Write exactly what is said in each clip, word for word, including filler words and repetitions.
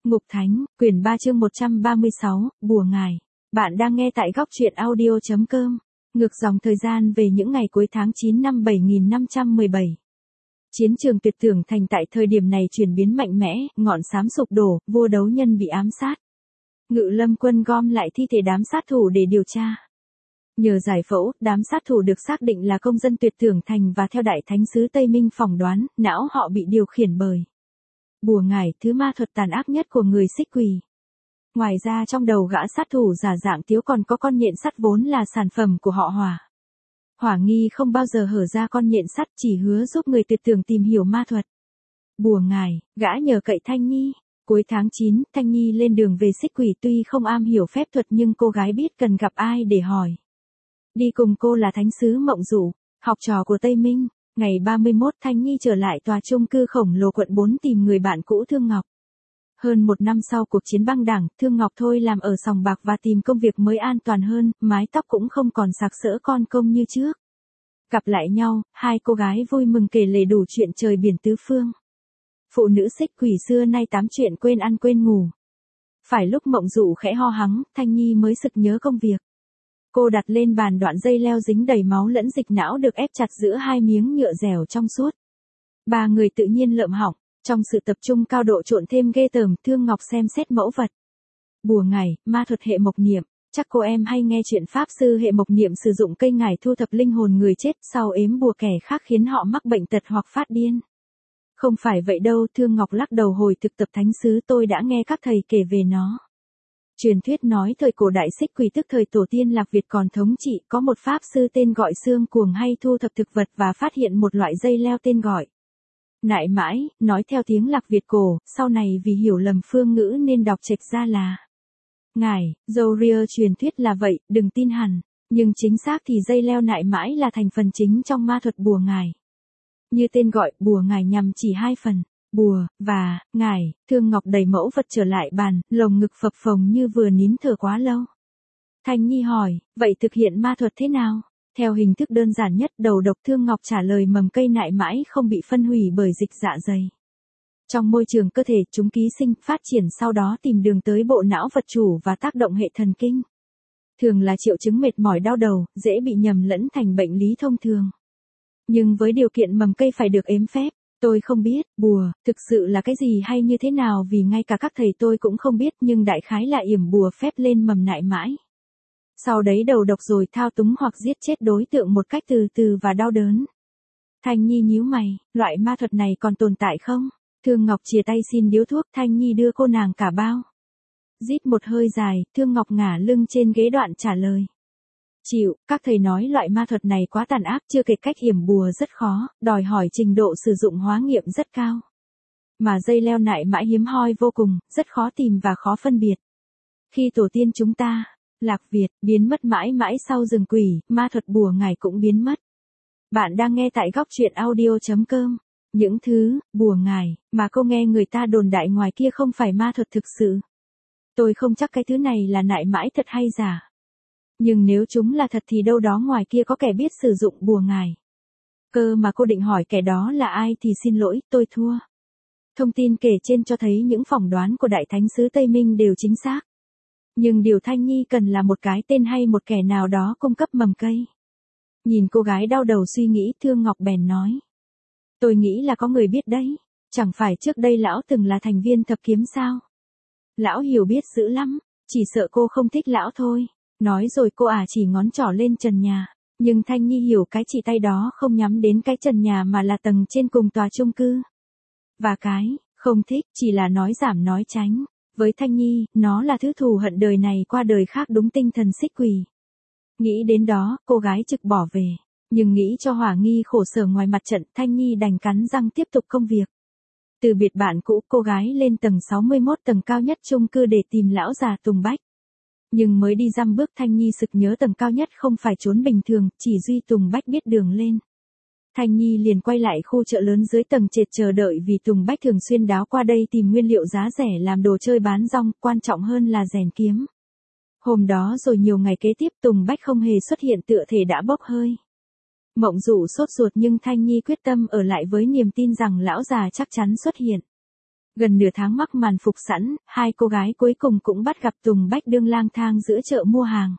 Ngục Thánh, quyển ba chương một trăm ba mươi sáu, Bùa Ngải. Bạn đang nghe tại góc truyện audio chấm com. Ngược dòng thời gian về những ngày cuối tháng chín năm bảy nghìn năm trăm mười bảy. Chiến trường Tuyệt Tưởng Thành tại thời điểm này chuyển biến mạnh mẽ, ngọn xám sụp đổ, vua đấu nhân bị ám sát. Ngự Lâm quân gom lại thi thể đám sát thủ để điều tra. Nhờ giải phẫu, đám sát thủ được xác định là công dân Tuyệt Tưởng Thành và theo Đại Thánh sứ Tây Minh phỏng đoán, não họ bị điều khiển bởi Bùa Ngải, thứ ma thuật tàn ác nhất của người Xích Quỷ. Ngoài ra trong đầu gã sát thủ giả dạng Tiếu còn có con nhện sắt vốn là sản phẩm của họ Hỏa. Hỏa nghi không bao giờ hở ra con nhện sắt, chỉ hứa giúp người Tuyệt Tưởng tìm hiểu ma thuật. Bùa Ngải, gã nhờ cậy Thanh Nhi. Cuối tháng chín, Thanh Nhi lên đường về Xích Quỷ, tuy không am hiểu phép thuật nhưng cô gái biết cần gặp ai để hỏi. Đi cùng cô là Thánh sứ Mộng Dụ, học trò của Tây Minh. Ngày ba mươi mốt, Thanh Nhi trở lại tòa chung cư khổng lồ quận bốn tìm người bạn cũ Thương Ngọc. Hơn một năm sau cuộc chiến băng đảng, Thương Ngọc thôi làm ở sòng bạc và tìm công việc mới an toàn hơn, mái tóc cũng không còn sạc sỡ con công như trước. Gặp lại nhau, hai cô gái vui mừng kể lể đủ chuyện trời biển tứ phương. Phụ nữ Xích Quỷ xưa nay tám chuyện quên ăn quên ngủ. Phải lúc Mộng Dụ khẽ ho hắng, Thanh Nhi mới sực nhớ công việc. Cô đặt lên bàn đoạn dây leo dính đầy máu lẫn dịch não được ép chặt giữa hai miếng nhựa dẻo trong suốt. Ba người tự nhiên lợm họng, trong sự tập trung cao độ trộn thêm ghê tởm. Thương Ngọc xem xét mẫu vật. Bùa Ngải, ma thuật hệ mộc niệm. Chắc cô em hay nghe chuyện pháp sư hệ mộc niệm sử dụng cây ngải thu thập linh hồn người chết sau ếm bùa kẻ khác khiến họ mắc bệnh tật hoặc phát điên. Không phải vậy đâu, Thương Ngọc lắc đầu. Hồi thực tập thánh sứ tôi đã nghe các thầy kể về nó. Truyền thuyết nói thời cổ đại Xích Quỷ tức thời tổ tiên Lạc Việt còn thống trị, có một pháp sư tên gọi Xương Cuồng hay thu thập thực vật và phát hiện một loại dây leo tên gọi Nại Mãi, nói theo tiếng Lạc Việt cổ, sau này vì hiểu lầm phương ngữ nên đọc chệch ra là Ngải. Dorier truyền thuyết là vậy, đừng tin hẳn, nhưng chính xác thì dây leo Nại Mãi là thành phần chính trong ma thuật bùa ngải. Như tên gọi, bùa ngải nhằm chỉ hai phần, bùa và ngải. Thương Ngọc đẩy mẫu vật trở lại bàn, lồng ngực phập phồng như vừa nín thở quá lâu. Thanh Nhi hỏi, vậy thực hiện ma thuật thế nào? Theo hình thức đơn giản nhất, đầu độc. Thương Ngọc trả lời, mầm cây Nại Mãi không bị phân hủy bởi dịch dạ dày. Trong môi trường cơ thể, chúng ký sinh, phát triển sau đó tìm đường tới bộ não vật chủ và tác động hệ thần kinh. Thường là triệu chứng mệt mỏi đau đầu, dễ bị nhầm lẫn thành bệnh lý thông thường. Nhưng với điều kiện mầm cây phải được ếm phép. Tôi không biết, bùa, thực sự là cái gì hay như thế nào vì ngay cả các thầy tôi cũng không biết, nhưng đại khái là yểm bùa phép lên mầm Nại Mãi. Sau đấy đầu độc rồi thao túng hoặc giết chết đối tượng một cách từ từ và đau đớn. Thanh Nhi nhíu mày, loại ma thuật này còn tồn tại không? Thương Ngọc chìa tay xin điếu thuốc, Thanh Nhi đưa cô nàng cả bao. Rít một hơi dài, Thương Ngọc ngả lưng trên ghế đoạn trả lời. Chịu, các thầy nói loại ma thuật này quá tàn ác, chưa kể cách yểm bùa rất khó, đòi hỏi trình độ sử dụng hóa nghiệm rất cao. Mà dây leo Nại Mãi hiếm hoi vô cùng, rất khó tìm và khó phân biệt. Khi tổ tiên chúng ta, Lạc Việt, biến mất mãi mãi sau rừng quỷ, ma thuật bùa ngải cũng biến mất. Bạn đang nghe tại góc truyện audio chấm com. Những thứ, bùa ngải, mà cô nghe người ta đồn đại ngoài kia không phải ma thuật thực sự. Tôi không chắc cái thứ này là Nại Mãi thật hay giả. Nhưng nếu chúng là thật thì đâu đó ngoài kia có kẻ biết sử dụng bùa ngải. Cơ mà cô định hỏi kẻ đó là ai thì xin lỗi, tôi thua. Thông tin kể trên cho thấy những phỏng đoán của Đại Thánh sứ Tây Minh đều chính xác. Nhưng điều Thanh Nhi cần là một cái tên hay một kẻ nào đó cung cấp mầm cây. Nhìn cô gái đau đầu suy nghĩ, Thương Ngọc bèn nói. Tôi nghĩ là có người biết đấy. Chẳng phải trước đây lão từng là thành viên thập kiếm sao? Lão hiểu biết dữ lắm, chỉ sợ cô không thích lão thôi. Nói rồi cô ả chỉ ngón trỏ lên trần nhà. Nhưng Thanh Nhi hiểu cái chỉ tay đó không nhắm đến cái trần nhà mà là tầng trên cùng tòa chung cư. Và cái không thích chỉ là nói giảm nói tránh. Với Thanh Nhi, nó là thứ thù hận đời này qua đời khác, đúng tinh thần Xích Quỷ. Nghĩ đến đó, cô gái trực bỏ về. Nhưng nghĩ cho Hỏa nghi khổ sở ngoài mặt trận, Thanh Nhi đành cắn răng tiếp tục công việc. Từ biệt bạn cũ, cô gái lên tầng sáu mươi mốt, tầng cao nhất chung cư để tìm lão già Tùng Bách. Nhưng mới đi dăm bước Thanh Nhi sực nhớ tầng cao nhất không phải chốn bình thường, chỉ duy Tùng Bách biết đường lên. Thanh Nhi liền quay lại khu chợ lớn dưới tầng trệt chờ đợi vì Tùng Bách thường xuyên đáo qua đây tìm nguyên liệu giá rẻ làm đồ chơi bán rong, quan trọng hơn là rèn kiếm. Hôm đó rồi nhiều ngày kế tiếp Tùng Bách không hề xuất hiện, tựa thể đã bốc hơi. Mộng Dụ sốt ruột nhưng Thanh Nhi quyết tâm ở lại với niềm tin rằng lão già chắc chắn xuất hiện. Gần nửa tháng mắc màn phục sẵn, hai cô gái cuối cùng cũng bắt gặp Tùng Bách đương lang thang giữa chợ mua hàng.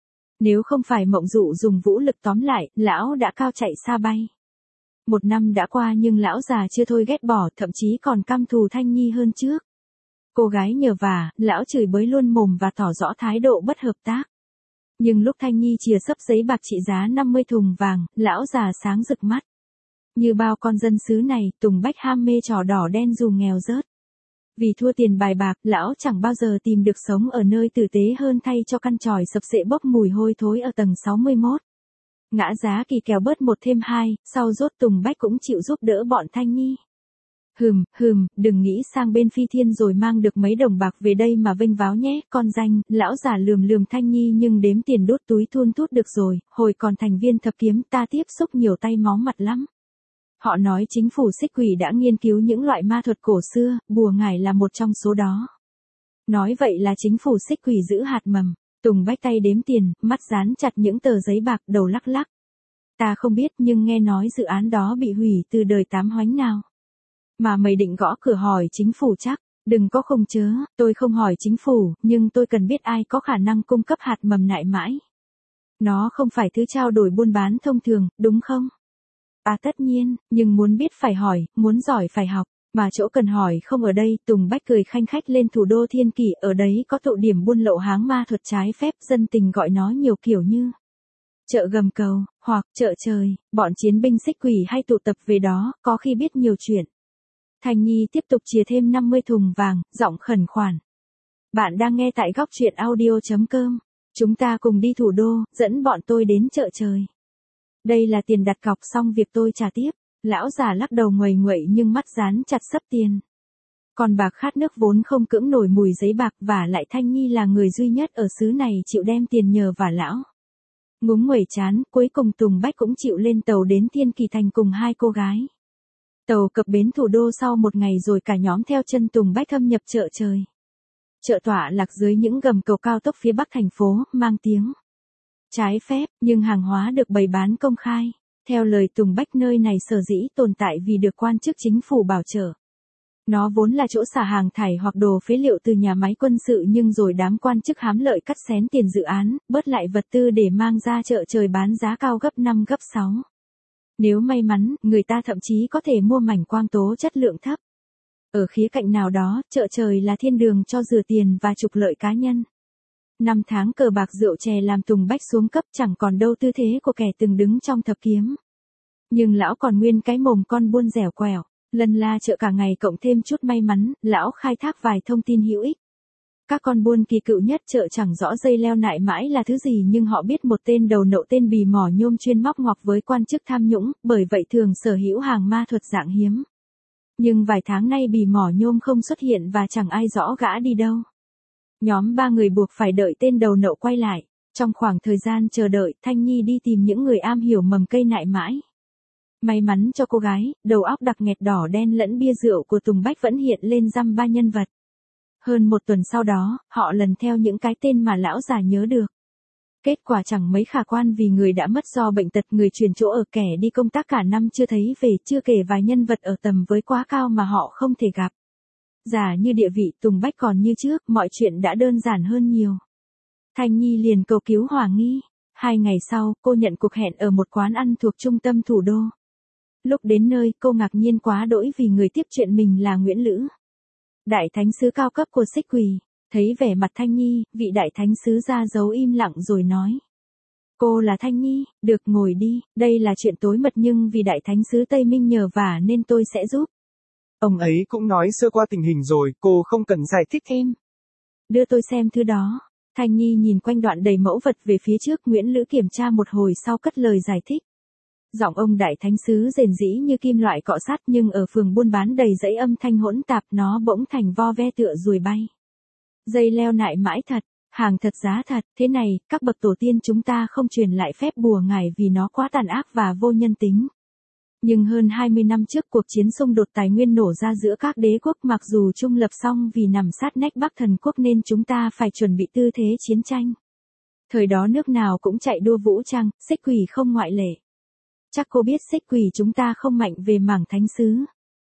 Nếu không phải Mộng Dụ dùng vũ lực tóm lại, lão đã cao chạy xa bay. Một năm đã qua nhưng lão già chưa thôi ghét bỏ, thậm chí còn căm thù Thanh Nhi hơn trước. Cô gái nhờ vả, lão chửi bới luôn mồm và tỏ rõ thái độ bất hợp tác. Nhưng lúc Thanh Nhi chìa xấp giấy bạc trị giá năm mươi thùng vàng, lão già sáng rực mắt. Như bao con dân xứ này, Tùng Bách ham mê trò đỏ đen dù nghèo rớt. Vì thua tiền bài bạc, lão chẳng bao giờ tìm được sống ở nơi tử tế hơn thay cho căn tròi sập sệ bốc mùi hôi thối ở tầng sáu mươi mốt. Ngã giá kỳ kèo bớt một thêm hai, sau rốt Tùng Bách cũng chịu giúp đỡ bọn Thanh Nhi. Hừm, hừm, đừng nghĩ sang bên Phi Thiên rồi mang được mấy đồng bạc về đây mà vênh váo nhé, con danh, lão già lườm lườm Thanh Nhi nhưng đếm tiền đốt túi thun thút được rồi, hồi còn thành viên thập kiếm ta tiếp xúc nhiều tay máu mặt lắm. Họ nói chính phủ Xích Quỷ đã nghiên cứu những loại ma thuật cổ xưa, bùa ngải là một trong số đó. Nói vậy là chính phủ Xích Quỷ giữ hạt mầm. Tùng Bách tay đếm tiền, mắt dán chặt những tờ giấy bạc, đầu lắc lắc. Ta không biết nhưng nghe nói dự án đó bị hủy từ đời tám hoánh nào. Mà mày định gõ cửa hỏi chính phủ chắc, đừng có khùng chớ, tôi không hỏi chính phủ, nhưng tôi cần biết ai có khả năng cung cấp hạt mầm nại mãi. Nó không phải thứ trao đổi buôn bán thông thường, đúng không? À tất nhiên, nhưng muốn biết phải hỏi, muốn giỏi phải học, mà chỗ cần hỏi không ở đây. Tùng Bách cười khanh khách lên thủ đô Thiên Kỷ, ở đấy có tụ điểm buôn lậu háng ma thuật trái phép, dân tình gọi nó nhiều kiểu như chợ gầm cầu, hoặc chợ trời, bọn chiến binh Xích Quỷ hay tụ tập về đó, có khi biết nhiều chuyện. Thanh Nhi tiếp tục chìa thêm năm mươi thùng vàng, giọng khẩn khoản. Bạn đang nghe tại góc truyện audio chấm com. Chúng ta cùng đi thủ đô, dẫn bọn tôi đến chợ trời. Đây là tiền đặt cọc xong việc tôi trả tiếp. Lão già lắc đầu nguầy nguậy nhưng mắt dán chặt sấp tiền. Còn bạc khát nước vốn không cưỡng nổi mùi giấy bạc, và lại Thanh Nhi là người duy nhất ở xứ này chịu đem tiền nhờ vả lão. Ngúng nguẩy chán, cuối cùng Tùng Bách cũng chịu lên tàu đến Thiên Kỳ Thành cùng hai cô gái. Tàu cập bến thủ đô sau một ngày rồi cả nhóm theo chân Tùng Bách thâm nhập chợ trời. Chợ tọa lạc dưới những gầm cầu cao tốc phía bắc thành phố, mang tiếng trái phép, nhưng hàng hóa được bày bán công khai. Theo lời Tùng Bách, nơi này sở dĩ tồn tại vì được quan chức chính phủ bảo trợ. Nó vốn là chỗ xả hàng thải hoặc đồ phế liệu từ nhà máy quân sự, nhưng rồi đám quan chức hám lợi cắt xén tiền dự án, bớt lại vật tư để mang ra chợ trời bán giá cao gấp năm gấp sáu. Nếu may mắn, người ta thậm chí có thể mua mảnh quang tố chất lượng thấp. Ở khía cạnh nào đó, chợ trời là thiên đường cho rửa tiền và trục lợi cá nhân. Năm tháng cờ bạc rượu chè làm Tùng Bách xuống cấp, chẳng còn đâu tư thế của kẻ từng đứng trong thập kiếm. Nhưng lão còn nguyên cái mồm con buôn dẻo quẹo, lần la chợ cả ngày cộng thêm chút may mắn, lão khai thác vài thông tin hữu ích. Các con buôn kỳ cựu nhất chợ chẳng rõ dây leo nại mãi là thứ gì, nhưng họ biết một tên đầu nậu tên Bì Mỏ Nhôm chuyên móc ngọc với quan chức tham nhũng, bởi vậy thường sở hữu hàng ma thuật dạng hiếm. Nhưng vài tháng nay Bì Mỏ Nhôm không xuất hiện và chẳng ai rõ gã đi đâu. Nhóm ba người buộc phải đợi tên đầu nậu quay lại. Trong khoảng thời gian chờ đợi, Thanh Nhi đi tìm những người am hiểu mầm cây nại mãi. May mắn cho cô gái, đầu óc đặc nghẹt đỏ đen lẫn bia rượu của Tùng Bách vẫn hiện lên dăm ba nhân vật. Hơn một tuần sau đó, họ lần theo những cái tên mà lão già nhớ được. Kết quả chẳng mấy khả quan vì người đã mất do bệnh tật, người chuyển chỗ ở, kẻ đi công tác cả năm chưa thấy về, chưa kể vài nhân vật ở tầm với quá cao mà họ không thể gặp. Giả như địa vị Tùng Bách còn như trước, mọi chuyện đã đơn giản hơn nhiều. Thanh Nhi liền cầu cứu Hòa Nghi. Hai ngày sau, cô nhận cuộc hẹn ở một quán ăn thuộc trung tâm thủ đô. Lúc đến nơi, cô ngạc nhiên quá đỗi vì người tiếp chuyện mình là Nguyễn Lữ, đại thánh sứ cao cấp của Xích Quỷ. Thấy vẻ mặt Thanh Nhi, vị đại thánh sứ ra dấu im lặng rồi nói. Cô là Thanh Nhi, được ngồi đi, đây là chuyện tối mật nhưng vì đại thánh sứ Tây Minh nhờ vả nên tôi sẽ giúp. Ông ấy cũng nói sơ qua tình hình rồi, cô không cần giải thích thêm. Đưa tôi xem thứ đó. Thanh Nhi nhìn quanh đoạn đầy mẫu vật về phía trước, Nguyễn Lữ kiểm tra một hồi sau cất lời giải thích. Giọng ông đại thánh sứ rền rĩ như kim loại cọ sát, nhưng ở phường buôn bán đầy dãy âm thanh hỗn tạp, nó bỗng thành vo ve tựa ruồi bay. Dây leo nại mãi thật, hàng thật giá thật, thế này, các bậc tổ tiên chúng ta không truyền lại phép bùa ngải vì nó quá tàn ác và vô nhân tính. Nhưng hơn hai mươi năm trước, cuộc chiến xung đột tài nguyên nổ ra giữa các đế quốc, mặc dù trung lập song vì nằm sát nách Bắc Thần quốc nên chúng ta phải chuẩn bị tư thế chiến tranh. Thời đó nước nào cũng chạy đua vũ trang, Xích Quỷ không ngoại lệ. Chắc cô biết Xích Quỷ chúng ta không mạnh về mảng thánh sứ.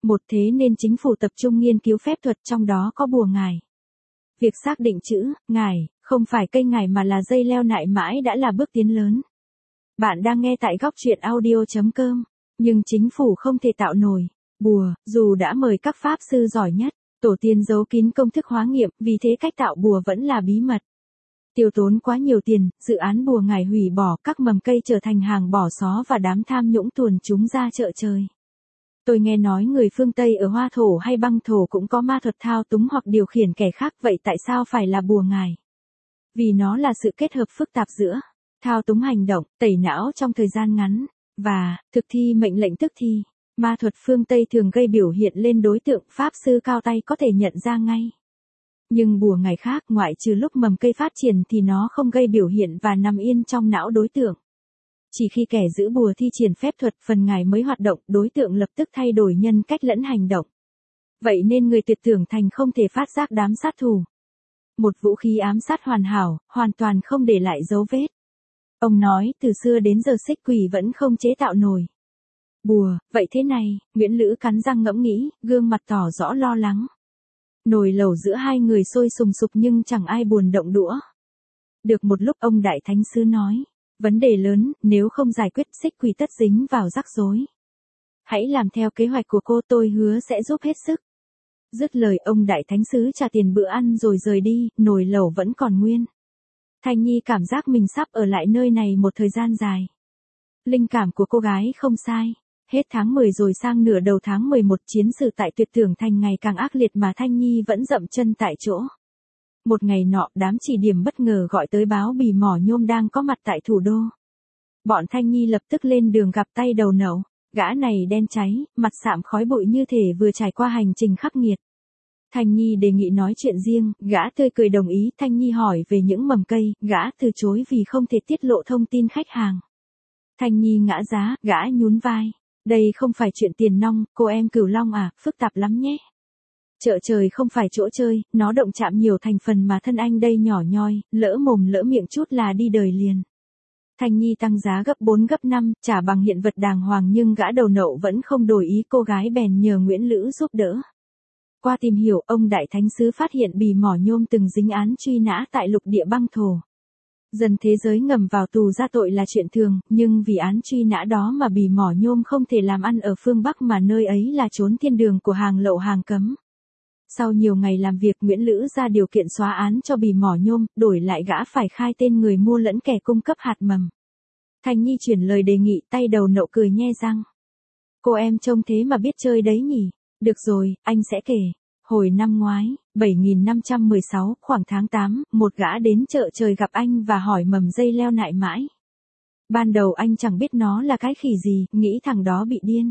Một thế nên chính phủ tập trung nghiên cứu phép thuật trong đó có bùa ngải. Việc xác định chữ, ngải, không phải cây ngải mà là dây leo nại mãi đã là bước tiến lớn. Bạn đang nghe tại góc truyện audio.com, nhưng chính phủ không thể tạo nổi bùa, dù đã mời các pháp sư giỏi nhất, tổ tiên giấu kín công thức hóa nghiệm, vì thế cách tạo bùa vẫn là bí mật. Tiêu tốn quá nhiều tiền, dự án bùa ngải hủy bỏ, các mầm cây trở thành hàng bỏ xó và đám tham nhũng tuồn chúng ra chợ trời. Tôi nghe nói người phương Tây ở Hoa Thổ hay Băng Thổ cũng có ma thuật thao túng hoặc điều khiển kẻ khác, vậy tại sao phải là bùa ngải? Vì nó là sự kết hợp phức tạp giữa thao túng hành động, tẩy não trong thời gian ngắn, và thực thi mệnh lệnh tức thì. Ma thuật phương Tây thường gây biểu hiện lên đối tượng, pháp sư cao tay có thể nhận ra ngay. Nhưng bùa ngải khác, ngoại trừ lúc mầm cây phát triển thì nó không gây biểu hiện và nằm yên trong não đối tượng. Chỉ khi kẻ giữ bùa thi triển phép thuật, phần ngải mới hoạt động, đối tượng lập tức thay đổi nhân cách lẫn hành động. Vậy nên người tuyệt tưởng thành không thể phát giác đám sát thủ. Một vũ khí ám sát hoàn hảo, hoàn toàn không để lại dấu vết. Ông nói, từ xưa đến giờ xích quỷ vẫn không chế tạo nổi bùa, vậy thế này, Nguyễn Lữ cắn răng ngẫm nghĩ, gương mặt tỏ rõ lo lắng. Nồi lẩu giữa hai người sôi sùng sục nhưng chẳng ai buồn động đũa. Được một lúc ông đại thánh sứ nói, vấn đề lớn, nếu không giải quyết xích quỷ tất dính vào rắc rối. Hãy làm theo kế hoạch của cô, tôi hứa sẽ giúp hết sức. Dứt lời ông đại thánh sứ trả tiền bữa ăn rồi rời đi, nồi lẩu vẫn còn nguyên. Thanh Nhi cảm giác mình sắp ở lại nơi này một thời gian dài. Linh cảm của cô gái không sai. Hết tháng mười rồi sang nửa đầu tháng mười một, chiến sự tại Tuyệt Tưởng Thành ngày càng ác liệt mà Thanh Nhi vẫn dậm chân tại chỗ. Một ngày nọ, đám chỉ điểm bất ngờ gọi tới báo Bì Mỏ Nhôm đang có mặt tại thủ đô. Bọn Thanh Nhi lập tức lên đường gặp tay đầu nậu. Gã này đen cháy, mặt sạm khói bụi như thể vừa trải qua hành trình khắc nghiệt. Thanh Nhi đề nghị nói chuyện riêng, gã tươi cười đồng ý. Thanh Nhi hỏi về những mầm cây, gã từ chối vì không thể tiết lộ thông tin khách hàng. Thanh Nhi ngã giá, gã nhún vai. Đây không phải chuyện tiền nong, cô em Cửu Long à, phức tạp lắm nhé. Chợ trời không phải chỗ chơi, nó động chạm nhiều thành phần mà thân anh đây nhỏ nhoi, lỡ mồm lỡ miệng chút là đi đời liền. Thanh Nhi tăng giá gấp bốn gấp năm, trả bằng hiện vật đàng hoàng nhưng gã đầu nậu vẫn không đổi ý, cô gái bèn nhờ Nguyễn Lữ giúp đỡ. Qua tìm hiểu, ông đại thánh sứ phát hiện Bì Mỏ Nhôm từng dính án truy nã tại lục địa Băng Thổ. Dần thế giới ngầm vào tù ra tội là chuyện thường, nhưng vì án truy nã đó mà Bì Mỏ Nhôm không thể làm ăn ở phương Bắc mà nơi ấy là chốn thiên đường của hàng lậu hàng cấm. Sau nhiều ngày làm việc, Nguyễn Lữ ra điều kiện xóa án cho Bì Mỏ Nhôm, đổi lại gã phải khai tên người mua lẫn kẻ cung cấp hạt mầm. Thanh Nhi chuyển lời đề nghị, tay đầu nậu cười nhe răng. Cô em trông thế mà biết chơi đấy nhỉ? Được rồi, anh sẽ kể. Hồi năm ngoái, bảy nghìn năm trăm mười sáu, khoảng tháng tám, một gã đến chợ trời gặp anh và hỏi mầm dây leo nại mãi. Ban đầu anh chẳng biết nó là cái khỉ gì, nghĩ thằng đó bị điên.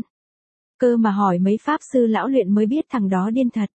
Cơ mà hỏi mấy pháp sư lão luyện mới biết thằng đó điên thật.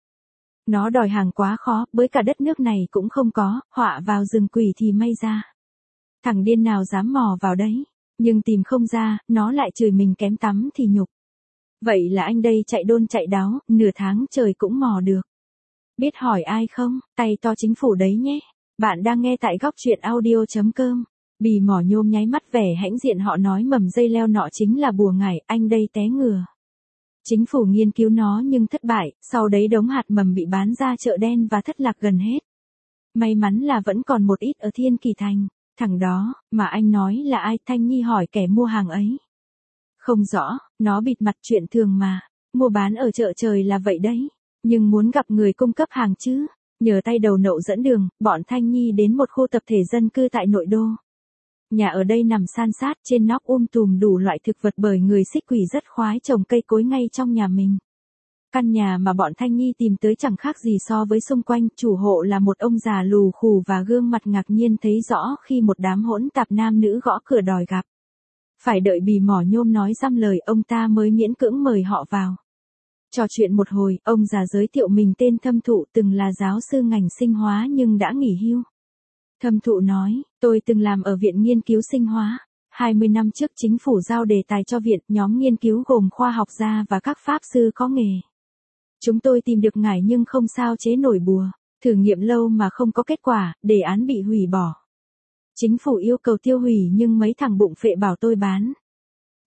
Nó đòi hàng quá khó, với cả đất nước này cũng không có, họa vào rừng quỷ thì may ra. Thằng điên nào dám mò vào đấy, nhưng tìm không ra, nó lại chửi mình kém tắm thì nhục. Vậy là anh đây chạy đôn chạy đáo, nửa tháng trời cũng mò được. Biết hỏi ai không? Tay to chính phủ đấy nhé. Bạn đang nghe tại góc truyện audio.com. Bì Mỏ Nhôm nháy mắt vẻ hãnh diện, họ nói mầm dây leo nọ chính là bùa ngải, anh đây té ngừa. Chính phủ nghiên cứu nó nhưng thất bại, sau đấy đống hạt mầm bị bán ra chợ đen và thất lạc gần hết. May mắn là vẫn còn một ít ở Thiên Kỳ Thành. Thằng đó, mà anh nói là ai? Thanh Nhi hỏi kẻ mua hàng ấy. Không rõ, nó bịt mặt, chuyện thường mà. Mua bán ở chợ trời là vậy đấy. Nhưng muốn gặp người cung cấp hàng chứ. Nhờ tay đầu nậu dẫn đường, bọn Thanh Nhi đến một khu tập thể dân cư tại nội đô. Nhà ở đây nằm san sát, trên nóc um tùm đủ loại thực vật bởi người xích quỷ rất khoái trồng cây cối ngay trong nhà mình. Căn nhà mà bọn Thanh Nhi tìm tới chẳng khác gì so với xung quanh, chủ hộ là một ông già lù khù và gương mặt ngạc nhiên thấy rõ khi một đám hỗn tạp nam nữ gõ cửa đòi gặp. Phải đợi Bì Mỏ Nhôm nói dăm lời ông ta mới miễn cưỡng mời họ vào. Trò chuyện một hồi, ông già giới thiệu mình tên Thâm Thụ, từng là giáo sư ngành sinh hóa nhưng đã nghỉ hưu. Thâm Thụ nói, tôi từng làm ở Viện Nghiên cứu Sinh hóa. hai mươi năm trước chính phủ giao đề tài cho viện, nhóm nghiên cứu gồm khoa học gia và các pháp sư có nghề. Chúng tôi tìm được ngải nhưng không sao chế nổi bùa. Thử nghiệm lâu mà không có kết quả, đề án bị hủy bỏ. Chính phủ yêu cầu tiêu hủy nhưng mấy thằng bụng phệ bảo tôi bán.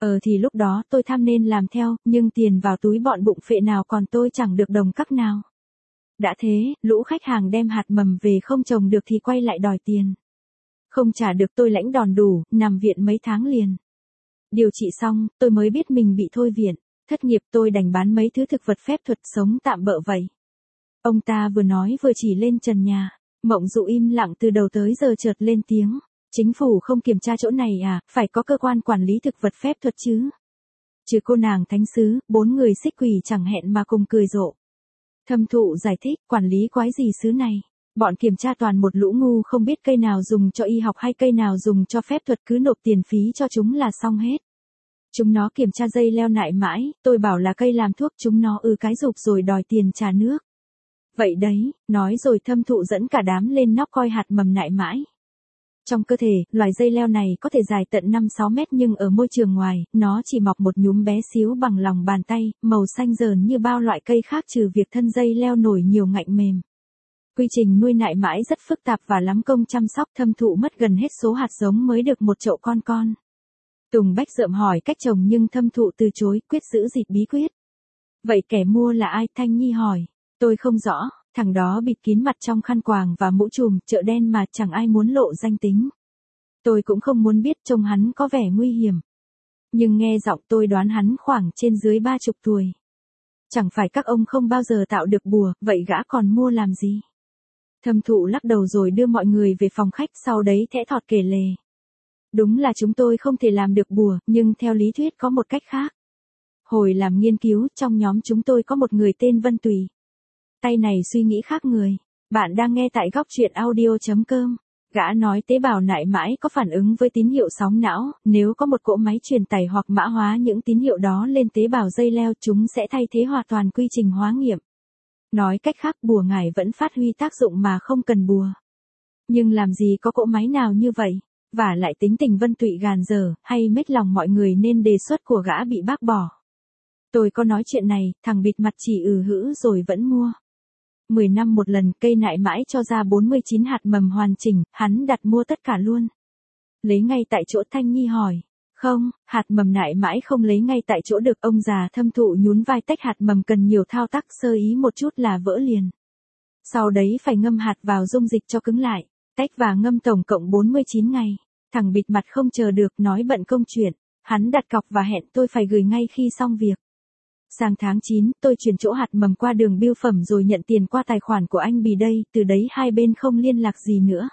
Ờ thì lúc đó tôi tham nên làm theo, nhưng tiền vào túi bọn bụng phệ nào còn tôi chẳng được đồng cắc nào. Đã thế, lũ khách hàng đem hạt mầm về không trồng được thì quay lại đòi tiền. Không trả được tôi lãnh đòn đủ, nằm viện mấy tháng liền. Điều trị xong, tôi mới biết mình bị thôi viện, thất nghiệp tôi đành bán mấy thứ thực vật phép thuật sống tạm bợ vậy. Ông ta vừa nói vừa chỉ lên trần nhà, Mộng Dụ im lặng từ đầu tới giờ chợt lên tiếng. Chính phủ không kiểm tra chỗ này à, phải có cơ quan quản lý thực vật phép thuật chứ. Trừ cô nàng thánh sứ, bốn người xích quỷ chẳng hẹn mà cùng cười rộ. Thâm Thụ giải thích, quản lý quái gì xứ này. Bọn kiểm tra toàn một lũ ngu không biết cây nào dùng cho y học hay cây nào dùng cho phép thuật, cứ nộp tiền phí cho chúng là xong hết. Chúng nó kiểm tra dây leo nại mãi, tôi bảo là cây làm thuốc, chúng nó ư cái rụp rồi đòi tiền trả nước. Vậy đấy, nói rồi Thâm Thụ dẫn cả đám lên nóc coi hạt mầm nại mãi. Trong cơ thể, loài dây leo này có thể dài tận năm sáu mét nhưng ở môi trường ngoài, nó chỉ mọc một nhúm bé xíu bằng lòng bàn tay, màu xanh rờn như bao loại cây khác trừ việc thân dây leo nổi nhiều ngạnh mềm. Quy trình nuôi nại mãi rất phức tạp và lắm công chăm sóc. Thâm Thụ mất gần hết số hạt giống mới được một chậu con con. Tùng Bách Dợm hỏi cách trồng nhưng Thâm Thụ từ chối, quyết giữ gìn bí quyết. Vậy kẻ mua là ai? Thanh Nhi hỏi. Tôi không rõ, thằng đó bịt kín mặt trong khăn quàng và mũ trùm, chợ đen mà chẳng ai muốn lộ danh tính. Tôi cũng không muốn biết, trông hắn có vẻ nguy hiểm. Nhưng nghe giọng tôi đoán hắn khoảng trên dưới ba chục tuổi. Chẳng phải các ông không bao giờ tạo được bùa, vậy gã còn mua làm gì? Thâm Thụ lắc đầu rồi đưa mọi người về phòng khách, sau đấy thẽ thọt kể lể. Đúng là chúng tôi không thể làm được bùa, nhưng theo lý thuyết có một cách khác. Hồi làm nghiên cứu, trong nhóm chúng tôi có một người tên Vân Tùy. Tay này suy nghĩ khác người. Bạn đang nghe tại góc truyện audio chấm com. Gã nói tế bào nại mãi có phản ứng với tín hiệu sóng não, nếu có một cỗ máy truyền tải hoặc mã hóa những tín hiệu đó lên tế bào dây leo, chúng sẽ thay thế hoàn toàn quy trình hóa nghiệm. Nói cách khác, bùa ngải vẫn phát huy tác dụng mà không cần bùa. Nhưng làm gì có cỗ máy nào như vậy? Và lại tính tình Vân Tụy gàn dở, hay mết lòng mọi người nên đề xuất của gã bị bác bỏ. Tôi có nói chuyện này, thằng bịt mặt chỉ ừ hữ rồi vẫn mua. mười năm một lần, cây nại mãi cho ra bốn mươi chín hạt mầm hoàn chỉnh, hắn đặt mua tất cả luôn. Lấy ngay tại chỗ? Thanh Nhi hỏi. Không, hạt mầm nại mãi không lấy ngay tại chỗ được. Ông già Thâm Thụ nhún vai, tách hạt mầm cần nhiều thao tác, sơ ý một chút là vỡ liền. Sau đấy phải ngâm hạt vào dung dịch cho cứng lại. Tách và ngâm tổng cộng bốn mươi chín ngày. Thằng bịt mặt không chờ được, nói bận công chuyện. Hắn đặt cọc và hẹn tôi phải gửi ngay khi xong việc. Sang tháng chín, tôi chuyển chỗ hạt mầm qua đường bưu phẩm rồi nhận tiền qua tài khoản của anh Bì đây, từ đấy hai bên không liên lạc gì nữa.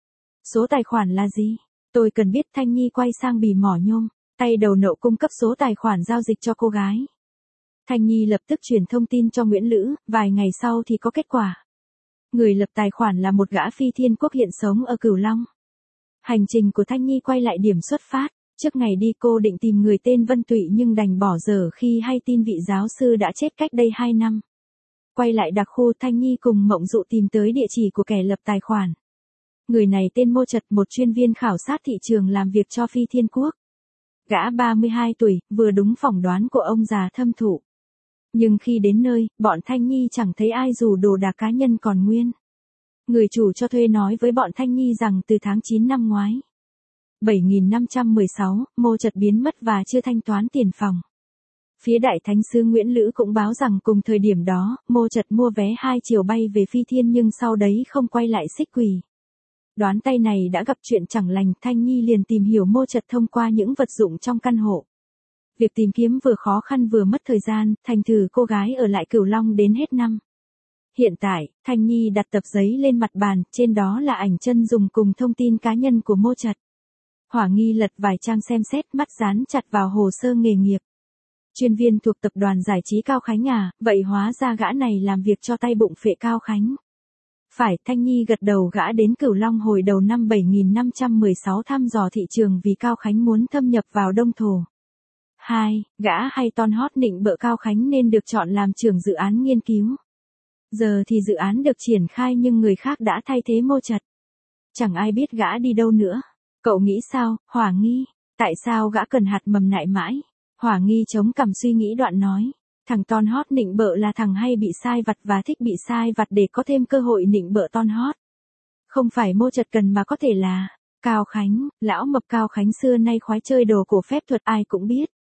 Số tài khoản là gì? Tôi cần biết. Thanh Nhi quay sang Bì mỏ nhôm, tay đầu nậu cung cấp số tài khoản giao dịch cho cô gái. Thanh Nhi lập tức truyền thông tin cho Nguyễn Lữ, vài ngày sau thì có kết quả. Người lập tài khoản là một gã phi thiên quốc hiện sống ở Cửu Long. Hành trình của Thanh Nhi quay lại điểm xuất phát. Trước ngày đi cô định tìm người tên Vân Tụy nhưng đành bỏ dở khi hay tin vị giáo sư đã chết cách đây hai năm. Quay lại đặc khu, Thanh Nhi cùng Mộng Dụ tìm tới địa chỉ của kẻ lập tài khoản. Người này tên Mô Trật, một chuyên viên khảo sát thị trường làm việc cho Phi Thiên Quốc. Gã ba mươi hai tuổi, vừa đúng phỏng đoán của ông già Thâm Thụ. Nhưng khi đến nơi, bọn Thanh Nhi chẳng thấy ai dù đồ đạc cá nhân còn nguyên. Người chủ cho thuê nói với bọn Thanh Nhi rằng từ tháng chín năm ngoái, bảy nghìn năm trăm mười sáu, Mô Trật biến mất và chưa thanh toán tiền phòng. Phía Đại Thánh Sứ Nguyễn Lữ cũng báo rằng cùng thời điểm đó, Mô Trật mua vé hai chiều bay về Phi Thiên nhưng sau đấy không quay lại xích quỷ. Đoán tay này đã gặp chuyện chẳng lành, Thanh Nhi liền tìm hiểu Mô Trật thông qua những vật dụng trong căn hộ. Việc tìm kiếm vừa khó khăn vừa mất thời gian, thành thử cô gái ở lại Cửu Long đến hết năm. Hiện tại, Thanh Nhi đặt tập giấy lên mặt bàn, trên đó là ảnh chân dùng cùng thông tin cá nhân của Mô Trật. Hỏa Nghi lật vài trang xem xét, mắt dán chặt vào hồ sơ nghề nghiệp. Chuyên viên thuộc tập đoàn giải trí Cao Khánh à, vậy hóa ra gã này làm việc cho tay bụng phệ Cao Khánh. Phải, Thanh Nhi gật đầu. Gã đến Cửu Long hồi đầu năm bảy nghìn năm trăm mười sáu thăm dò thị trường vì Cao Khánh muốn thâm nhập vào Đông Thổ. hai. Gã hay ton hót nịnh bợ Cao Khánh nên được chọn làm trưởng dự án nghiên cứu. Giờ thì dự án được triển khai nhưng người khác đã thay thế Mô Trật. Chẳng ai biết gã đi đâu nữa. Cậu nghĩ sao, Hỏa Nghi? Tại sao gã cần hạt mầm nại mãi? Hỏa Nghi chống cằm suy nghĩ đoạn nói. Thằng ton hót nịnh bợ là thằng hay bị sai vặt và thích bị sai vặt để có thêm cơ hội nịnh bợ ton hót. Không phải Mô Trật cần mà có thể là Cao Khánh. Lão mập Cao Khánh xưa nay khoái chơi đồ cổ phép thuật ai cũng biết.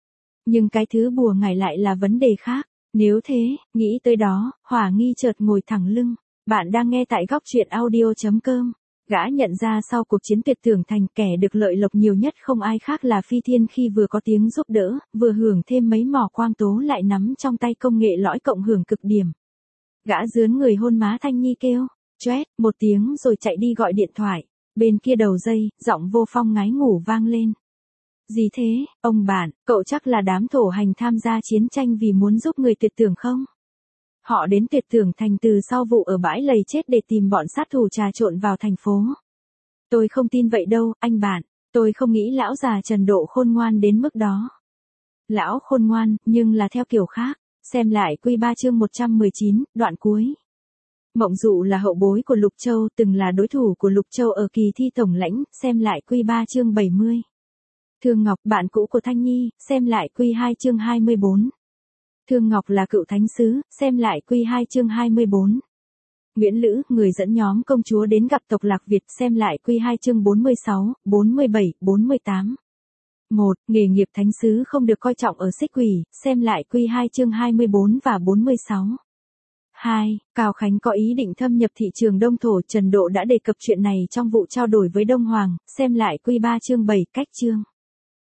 Nhưng cái thứ bùa ngải lại là vấn đề khác. Nếu thế, nghĩ tới đó, Hỏa Nghi chợt ngồi thẳng lưng. Bạn đang nghe tại góc truyện audio.com. Gã nhận ra sau cuộc chiến tuyệt tưởng thành, kẻ được lợi lộc nhiều nhất không ai khác là Phi Thiên, khi vừa có tiếng giúp đỡ, vừa hưởng thêm mấy mỏ quang tố lại nắm trong tay công nghệ lõi cộng hưởng cực điểm. Gã dướn người hôn má Thanh Nhi kêu, choét, một tiếng rồi chạy đi gọi điện thoại. Bên kia đầu dây, giọng Vô Phong ngái ngủ vang lên. Gì thế, ông bạn, cậu chắc là đám thổ hành tham gia chiến tranh vì muốn giúp người tuyệt tưởng không? Họ đến tuyệt tưởng thành từ sau vụ ở bãi lầy chết để tìm bọn sát thủ trà trộn vào thành phố. Tôi không tin vậy đâu, anh bạn, tôi không nghĩ lão già Trần Độ khôn ngoan đến mức đó. Lão khôn ngoan, nhưng là theo kiểu khác. Xem lại Quy ba chương một trăm mười chín, đoạn cuối. Mộng Dụ là hậu bối của Lục Châu, từng là đối thủ của Lục Châu ở kỳ thi tổng lãnh, xem lại Quy ba chương bảy mươi. Thương Ngọc, bạn cũ của Thanh Nhi, xem lại Quy hai chương hai mươi bốn. Thương Ngọc là cựu thánh sứ, xem lại Quy hai chương hai mươi bốn. Nguyễn Lữ, người dẫn nhóm công chúa đến gặp tộc Lạc Việt, xem lại Quy hai chương bốn mươi sáu, bốn mươi bảy, bốn mươi tám. một. Nghề nghiệp thánh sứ không được coi trọng ở Xích Quỷ, xem lại Quy hai chương hai mươi bốn và bốn mươi sáu. hai. Cao Khánh có ý định thâm nhập thị trường Đông Thổ, Trần Độ đã đề cập chuyện này trong vụ trao đổi với Đông Hoàng, xem lại Quy ba chương bảy, cách chương.